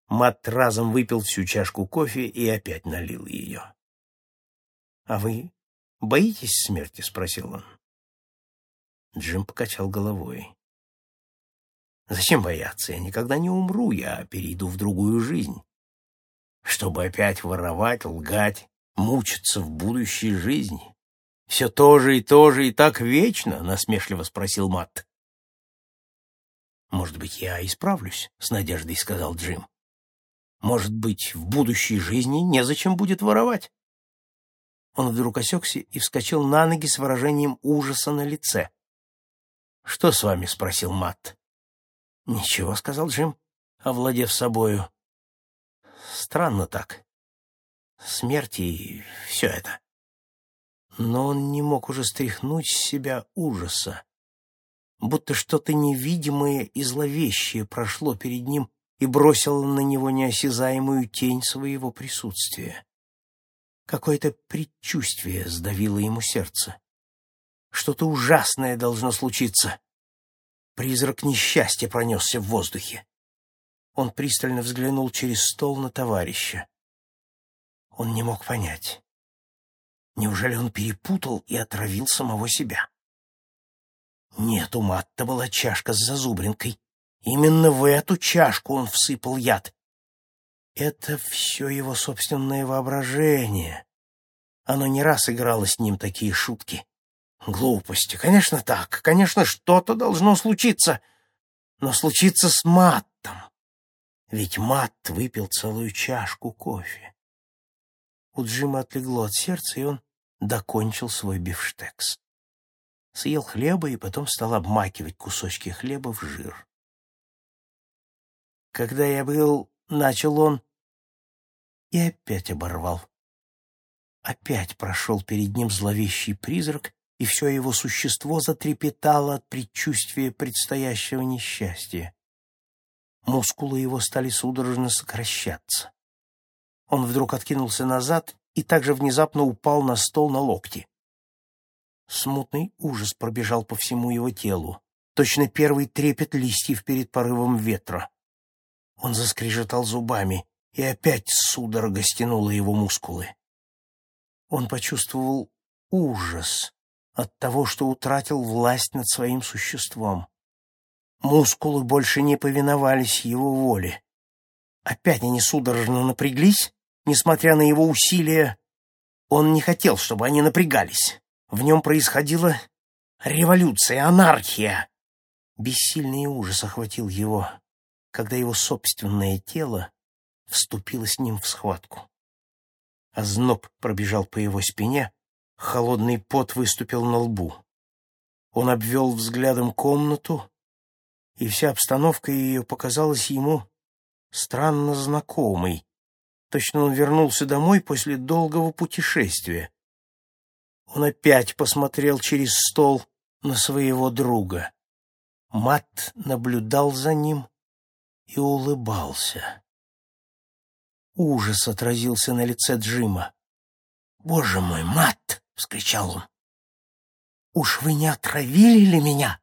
Матт разом выпил всю чашку кофе и опять налил ее. «А вы боитесь смерти?» — спросил он. Джим покачал головой. «Зачем бояться? Я никогда не умру, я перейду в другую жизнь. Чтобы опять воровать, лгать, мучиться в будущей жизни. Все то же и так вечно?» — насмешливо спросил Матт. «Может быть, я исправлюсь?» — с надеждой сказал Джим. «Может быть, в будущей жизни незачем будет воровать?» Он вдруг осекся и вскочил на ноги с выражением ужаса на лице. «Что с вами?» — спросил Матт. «Ничего», — сказал Джим, овладев собою. «Странно так. Смерть и все это». Но он не мог уже стряхнуть с себя ужаса, будто что-то невидимое и зловещее прошло перед ним и бросило на него неосязаемую тень своего присутствия. Какое-то предчувствие сдавило ему сердце. Что-то ужасное должно случиться. Призрак несчастья пронесся в воздухе. Он пристально взглянул через стол на товарища. Он не мог понять. Неужели он перепутал и отравил самого себя? Нет, у Матта была чашка с зазубринкой. Именно в эту чашку он всыпал яд. Это все его собственное воображение. Оно не раз играло с ним такие шутки. Глупости. Конечно, так. Конечно, что-то должно случиться. Но случиться с Маттом. Ведь Матт выпил целую чашку кофе. У Джима отлегло от сердца, и он докончил свой бифштекс. Съел хлеба и потом стал обмакивать кусочки хлеба в жир. «Когда я был...» — начал он, и опять оборвал. Опять прошел перед ним зловещий призрак, и все его существо затрепетало от предчувствия предстоящего несчастья. Мускулы его стали судорожно сокращаться. Он вдруг откинулся назад и также внезапно упал на стол на локти. Смутный ужас пробежал по всему его телу, точно первый трепет листьев перед порывом ветра. Он заскрежетал зубами, и опять судорога стянула его мускулы. Он почувствовал ужас от того, что утратил власть над своим существом. Мускулы больше не повиновались его воле. Опять они судорожно напряглись, несмотря на его усилия. Он не хотел, чтобы они напрягались. В нем происходила революция, анархия. Бессильный ужас охватил его, когда его собственное тело вступило с ним в схватку. Озноб пробежал по его спине, холодный пот выступил на лбу. Он обвел взглядом комнату, и вся обстановка ее показалась ему странно знакомой. Точно он вернулся домой после долгого путешествия. Он опять посмотрел через стол на своего друга. Матт наблюдал за ним и улыбался. Ужас отразился на лице Джима. «Боже мой, Матт!» — вскричал он. «Уж вы не отравили ли меня?»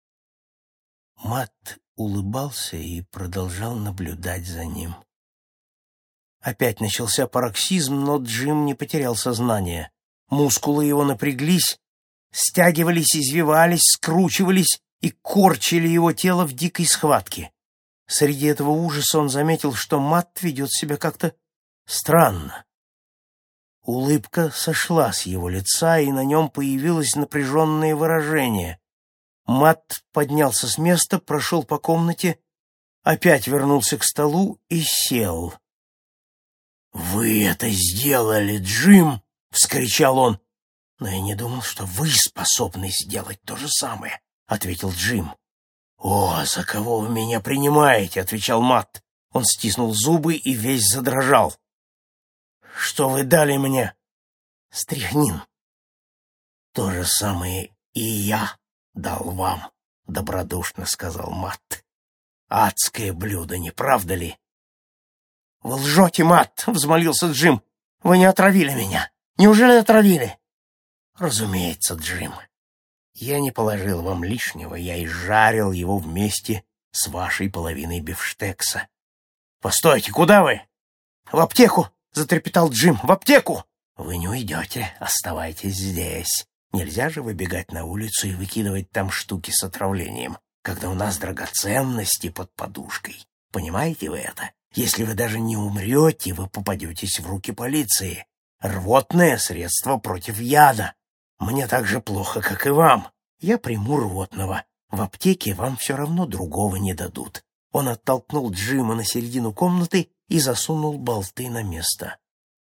Матт улыбался и продолжал наблюдать за ним. Опять начался пароксизм, но Джим не потерял сознание. Мускулы его напряглись, стягивались, извивались, скручивались и корчили его тело в дикой схватке. Среди этого ужаса он заметил, что Матт ведет себя как-то странно. Улыбка сошла с его лица, и на нем появилось напряженное выражение. Матт поднялся с места, прошел по комнате, опять вернулся к столу и сел. «Вы это сделали, Джим!» — вскричал он. «Но я не думал, что вы способны сделать то же самое», — ответил Джим. «О, за кого вы меня принимаете?» — отвечал Матт. Он стиснул зубы и весь задрожал. «Что вы дали мне?» «Стрихнин». «То же самое и я дал вам», — добродушно сказал Матт. «Адское блюдо, не правда ли?» «Вы лжете, Матт!» — взмолился Джим. «Вы не отравили меня! Неужели отравили?» «Разумеется, Джим. Я не положил вам лишнего, я изжарил его вместе с вашей половиной бифштекса. «Постойте, куда вы?» «В аптеку!» — затрепетал Джим. «В аптеку!» «Вы не уйдете, оставайтесь здесь. Нельзя же выбегать на улицу и выкидывать там штуки с отравлением, когда у нас драгоценности под подушкой. Понимаете вы это? Если вы даже не умрете, вы попадетесь в руки полиции. Рвотное средство против яда. Мне так же плохо, как и вам. Я приму рвотного. В аптеке вам все равно другого не дадут». Он оттолкнул Джима на середину комнаты и засунул болты на место.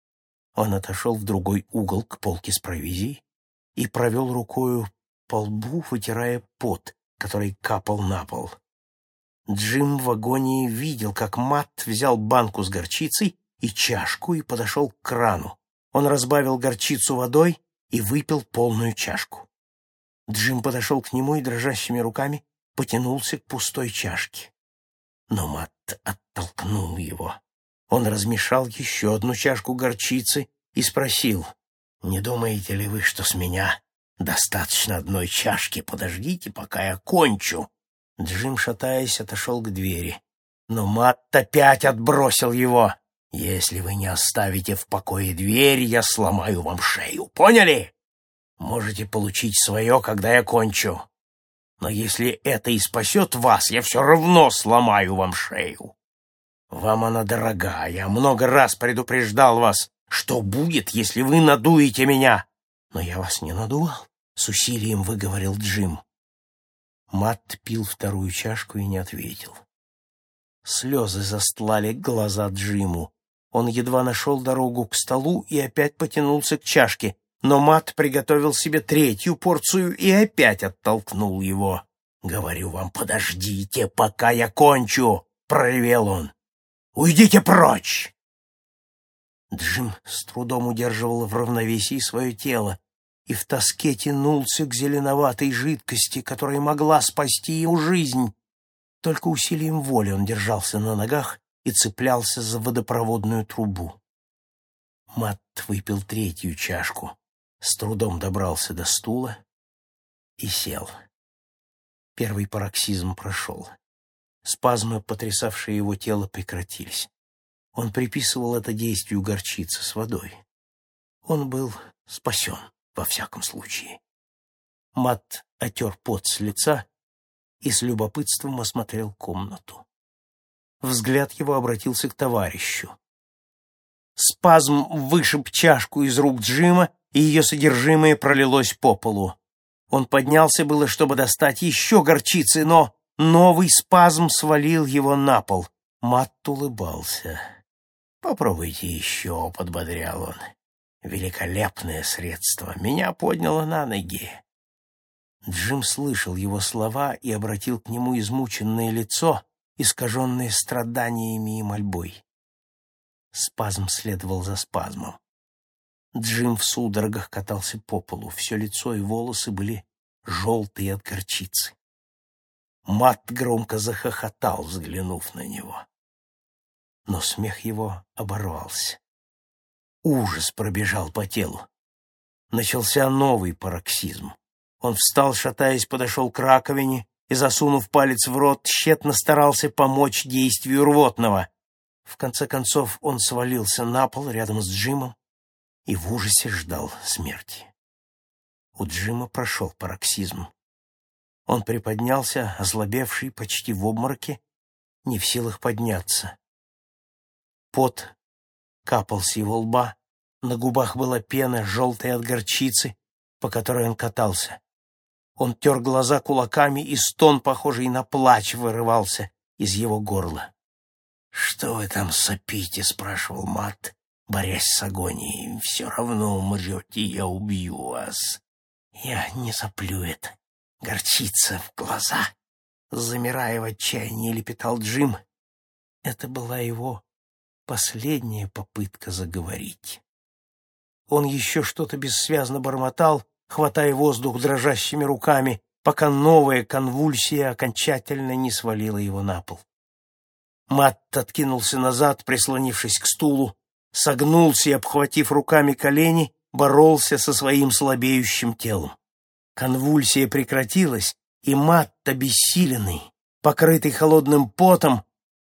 Он отошел в другой угол к полке с провизией и провел рукою по лбу, вытирая пот, который капал на пол. Джим в агонии видел, как Матт взял банку с горчицей и чашку и подошел к крану. Он разбавил горчицу водой и выпил полную чашку. Джим подошел к нему и дрожащими руками потянулся к пустой чашке. Но Матт оттолкнул его. Он размешал еще одну чашку горчицы и спросил: «Не думаете ли вы, что с меня достаточно одной чашки? Подождите, пока я кончу». Джим, шатаясь, отошел к двери. Но Матт опять отбросил его. «Если вы не оставите в покое дверь, я сломаю вам шею. Поняли? Можете получить свое, когда я кончу. Но если это и спасет вас, я все равно сломаю вам шею. Вам она дорога, я много раз предупреждал вас, что будет, если вы надуете меня. Но я вас не надувал, — с усилием выговорил Джим. Матт пил вторую чашку и не ответил. Слезы застлали глаза Джиму. Он едва нашел дорогу к столу и опять потянулся к чашке, но Матт приготовил себе третью порцию и опять оттолкнул его. «Говорю вам, подождите, пока я кончу!» — проревел он. «Уйдите прочь!» Джим с трудом удерживал в равновесии свое тело и в тоске тянулся к зеленоватой жидкости, которая могла спасти ему жизнь. Только усилием воли он держался на ногах и цеплялся за водопроводную трубу. Матт выпил третью чашку, с трудом добрался до стула и сел. Первый пароксизм прошел. Спазмы, потрясавшие его тело, прекратились. Он приписывал это действию горчицы с водой. Он был спасен, во всяком случае. Матт отер пот с лица и с любопытством осмотрел комнату. Взгляд его обратился к товарищу. Спазм вышиб чашку из рук Джима, и ее содержимое пролилось по полу. Он поднялся было, чтобы достать еще горчицы, но новый спазм свалил его на пол. Матт улыбался. «Попробуйте еще», — подбодрял он. «Великолепное средство. Меня подняло на ноги». Джим слышал его слова и обратил к нему измученное лицо, искаженное страданиями и мольбой. Спазм следовал за спазмом. Джим в судорогах катался по полу. Все лицо и волосы были желтые от горчицы. Матт громко захохотал, взглянув на него. Но смех его оборвался. Ужас пробежал по телу. Начался новый пароксизм. Он встал, шатаясь, подошел к раковине и, засунув палец в рот, тщетно старался помочь действию рвотного. В конце концов он свалился на пол рядом с Джимом и в ужасе ждал смерти. У Джима прошел пароксизм. Он приподнялся, ослабевший, почти в обмороке, не в силах подняться. Пот капал с его лба, на губах была пена, желтая от горчицы, по которой он катался. Он тер глаза кулаками, и стон, похожий на плач, вырывался из его горла. «Что вы там сопите?» — спрашивал Матт, борясь с агонией. «Все равно умрете, я убью вас». «Я не соплю это. Горчица в глаза», — замирая в отчаянии, лепетал Джим. Это была его последняя попытка заговорить. Он еще что-то бессвязно бормотал, хватая воздух дрожащими руками, пока новая конвульсия окончательно не свалила его на пол. Матт откинулся назад, прислонившись к стулу, согнулся и, обхватив руками колени, боролся со своим слабеющим телом. Конвульсия прекратилась, и Матт, обессиленный, покрытый холодным потом,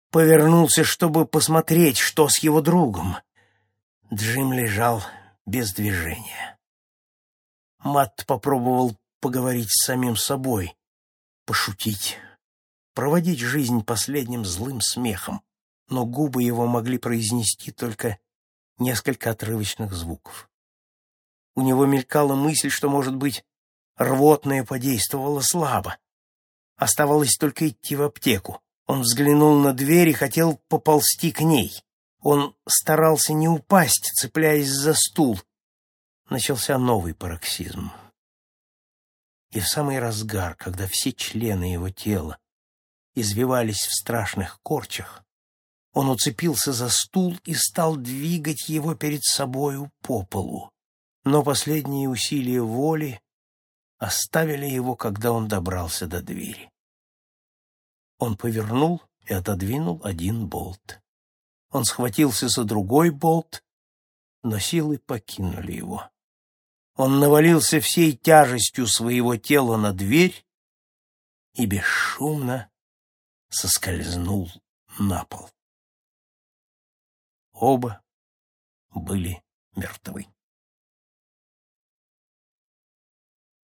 повернулся, чтобы посмотреть, что с его другом. Джим лежал без движения. Матт попробовал поговорить с самим собой, пошутить, проводить жизнь последним злым смехом, но губы его могли произнести только несколько отрывочных звуков. У него мелькала мысль, что, может быть, рвотное подействовало слабо. Оставалось только идти в аптеку. Он взглянул на дверь и хотел поползти к ней. Он старался не упасть, цепляясь за стул. Начался новый пароксизм. И в самый разгар, когда все члены его тела извивались в страшных корчах, он уцепился за стул и стал двигать его перед собою по полу. Но последние усилия воли оставили его, когда он добрался до двери. Он повернул и отодвинул один болт. Он схватился за другой болт, но силы покинули его. Он навалился всей тяжестью своего тела на дверь и бесшумно соскользнул на пол. Оба были мертвы.